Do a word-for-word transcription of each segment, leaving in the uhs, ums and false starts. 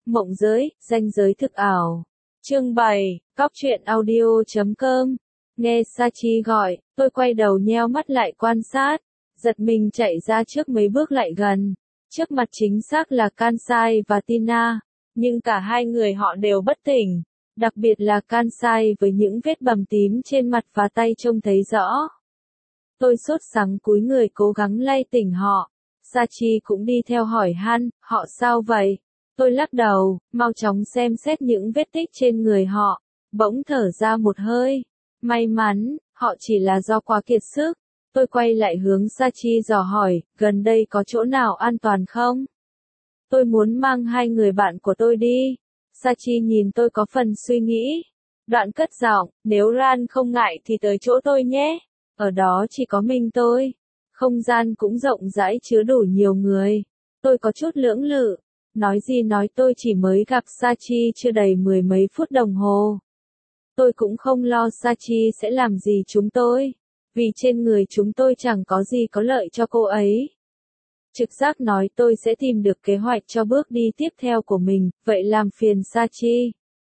Mộng giới, ranh giới thực ảo. Chương bảy, Cóc truyện audio chấm com. Nghe Sachi gọi, tôi quay đầu nheo mắt lại quan sát, giật mình chạy ra trước mấy bước lại gần. Trước mặt chính xác là Kansai và Tina, nhưng cả hai người họ đều bất tỉnh, đặc biệt là Kansai với những vết bầm tím trên mặt và tay trông thấy rõ. Tôi sốt sắng cúi người cố gắng lay tỉnh họ. Sachi cũng đi theo hỏi han, họ sao vậy? Tôi lắc đầu, mau chóng xem xét những vết tích trên người họ, bỗng thở ra một hơi. May mắn, họ chỉ là do quá kiệt sức. Tôi quay lại hướng Sachi dò hỏi, gần đây có chỗ nào an toàn không? Tôi muốn mang hai người bạn của tôi đi. Sachi nhìn tôi có phần suy nghĩ. Đoạn cất giọng, nếu Ran không ngại thì tới chỗ tôi nhé. Ở đó chỉ có mình tôi. Không gian cũng rộng rãi chứa đủ nhiều người. Tôi có chút lưỡng lự. Nói gì nói tôi chỉ mới gặp Sachi chưa đầy mười mấy phút đồng hồ. Tôi cũng không lo Sachi sẽ làm gì chúng tôi. Vì trên người chúng tôi chẳng có gì có lợi cho cô ấy. Trực giác nói tôi sẽ tìm được kế hoạch cho bước đi tiếp theo của mình, vậy làm phiền Sachi.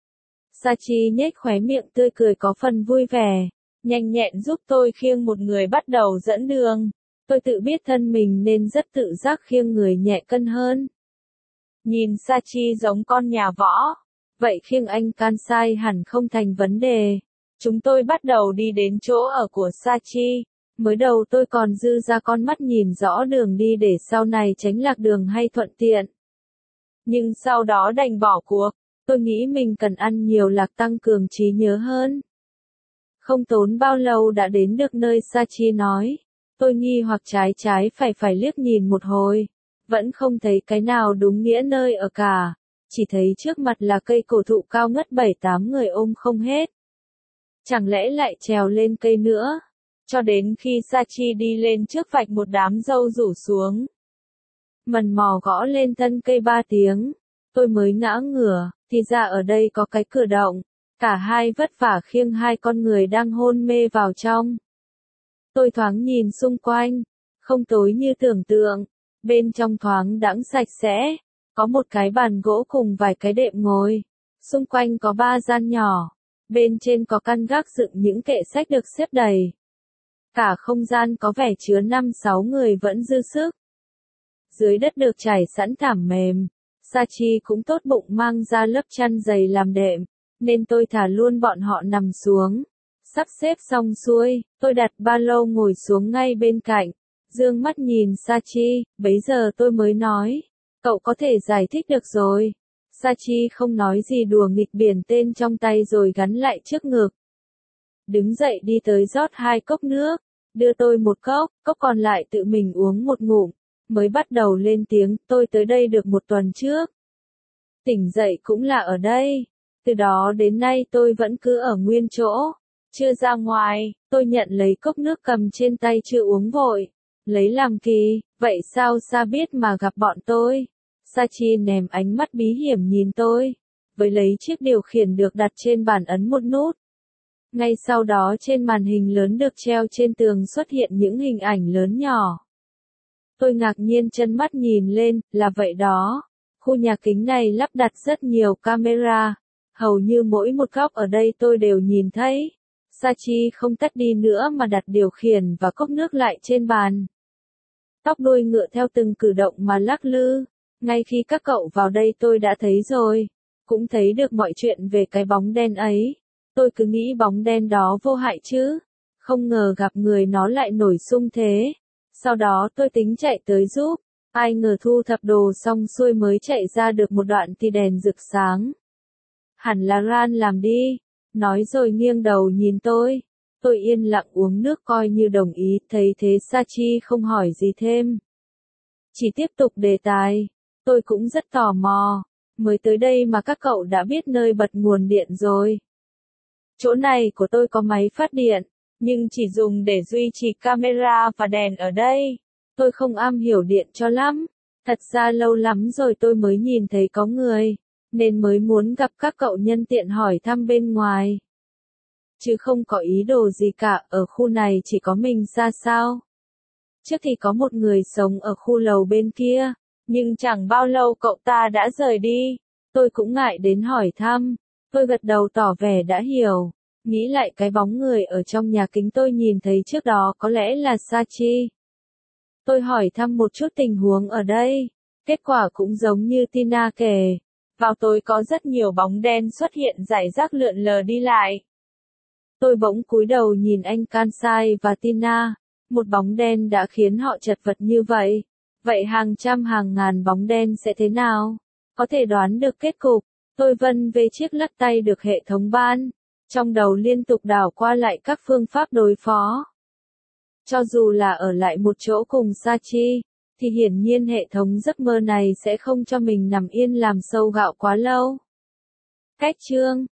Sachi nhếch khóe miệng tươi cười có phần vui vẻ, nhanh nhẹn giúp tôi khiêng một người bắt đầu dẫn đường. Tôi tự biết thân mình nên rất tự giác khiêng người nhẹ cân hơn. Nhìn Sachi giống con nhà võ, vậy khiêng anh Kansai hẳn không thành vấn đề. Chúng tôi bắt đầu đi đến chỗ ở của Sachi. Mới đầu tôi còn dư ra con mắt nhìn rõ đường đi để sau này tránh lạc đường hay thuận tiện. Nhưng sau đó đành bỏ cuộc, tôi nghĩ mình cần ăn nhiều lạc tăng cường trí nhớ hơn. Không tốn bao lâu đã đến được nơi Sachi nói. Tôi nghi hoặc trái trái phải phải liếc nhìn một hồi. Vẫn không thấy cái nào đúng nghĩa nơi ở cả. Chỉ thấy trước mặt là cây cổ thụ cao ngất bảy tám người ôm không hết. Chẳng lẽ lại trèo lên cây nữa? Cho đến khi Sachi đi lên trước vạch một đám dâu rủ xuống. Mần mò gõ lên thân cây ba tiếng. Tôi mới ngã ngửa, thì ra ở đây có cái cửa động. Cả hai vất vả khiêng hai con người đang hôn mê vào trong. Tôi thoáng nhìn xung quanh. Không tối như tưởng tượng. Bên trong thoáng đãng sạch sẽ. Có một cái bàn gỗ cùng vài cái đệm ngồi. Xung quanh có ba gian nhỏ. Bên trên có căn gác dựng những kệ sách được xếp đầy. Cả không gian có vẻ chứa năm sáu người vẫn dư sức. Dưới đất được trải sẵn thảm mềm. Sachi cũng tốt bụng mang ra lớp chăn dày làm đệm, nên tôi thả luôn bọn họ nằm xuống. Sắp xếp xong xuôi, tôi đặt ba lô ngồi xuống ngay bên cạnh. Dương mắt nhìn Sachi, bấy giờ tôi mới nói. Cậu có thể giải thích được rồi. Sachi không nói gì đùa nghịch biển tên trong tay rồi gắn lại trước ngực. Đứng dậy đi tới rót hai cốc nước, đưa tôi một cốc, cốc còn lại tự mình uống một ngụm, mới bắt đầu lên tiếng, tôi tới đây được một tuần trước. Tỉnh dậy cũng là ở đây, từ đó đến nay tôi vẫn cứ ở nguyên chỗ, chưa ra ngoài. Tôi nhận lấy cốc nước cầm trên tay chưa uống vội, lấy làm kỳ, vậy sao Sa biết mà gặp bọn tôi? Sachi ném ánh mắt bí hiểm nhìn tôi, với lấy chiếc điều khiển được đặt trên bàn ấn một nút. Ngay sau đó trên màn hình lớn được treo trên tường xuất hiện những hình ảnh lớn nhỏ. Tôi ngạc nhiên chân mắt nhìn lên, là vậy đó. Khu nhà kính này lắp đặt rất nhiều camera. Hầu như mỗi một góc ở đây tôi đều nhìn thấy. Sachi không tắt đi nữa mà đặt điều khiển và cốc nước lại trên bàn. Tóc đuôi ngựa theo từng cử động mà lắc lư. Ngay khi các cậu vào đây tôi đã thấy rồi. Cũng thấy được mọi chuyện về cái bóng đen ấy. Tôi cứ nghĩ bóng đen đó vô hại chứ. Không ngờ gặp người nó lại nổi xung thế. Sau đó tôi tính chạy tới giúp. Ai ngờ thu thập đồ xong xuôi mới chạy ra được một đoạn thì đèn rực sáng. Hẳn là Ran làm đi. Nói rồi nghiêng đầu nhìn tôi. Tôi yên lặng uống nước coi như đồng ý. Thấy thế Sachi không hỏi gì thêm. Chỉ tiếp tục đề tài. Tôi cũng rất tò mò. Mới tới đây mà các cậu đã biết nơi bật nguồn điện rồi. Chỗ này của tôi có máy phát điện, nhưng chỉ dùng để duy trì camera và đèn ở đây. Tôi không am hiểu điện cho lắm. Thật ra lâu lắm rồi tôi mới nhìn thấy có người, nên mới muốn gặp các cậu nhân tiện hỏi thăm bên ngoài. Chứ không có ý đồ gì cả, ở khu này chỉ có mình ra sao. Trước thì có một người sống ở khu lầu bên kia, nhưng chẳng bao lâu cậu ta đã rời đi. Tôi cũng ngại đến hỏi thăm. Tôi gật đầu tỏ vẻ đã hiểu. Nghĩ lại cái bóng người ở trong nhà kính tôi nhìn thấy trước đó có lẽ là Sachi. Tôi hỏi thăm một chút tình huống ở đây. Kết quả cũng giống như Tina kể. Vào tối có rất nhiều bóng đen xuất hiện rải rác lượn lờ đi lại. Tôi bỗng cúi đầu nhìn anh Kansai và Tina. Một bóng đen đã khiến họ chật vật như vậy. Vậy hàng trăm hàng ngàn bóng đen sẽ thế nào? Có thể đoán được kết cục. Tôi vân về chiếc lắc tay được hệ thống ban. Trong đầu liên tục đảo qua lại các phương pháp đối phó. Cho dù là ở lại một chỗ cùng Sachi, thì hiển nhiên hệ thống giấc mơ này sẽ không cho mình nằm yên làm sâu gạo quá lâu. Cách chương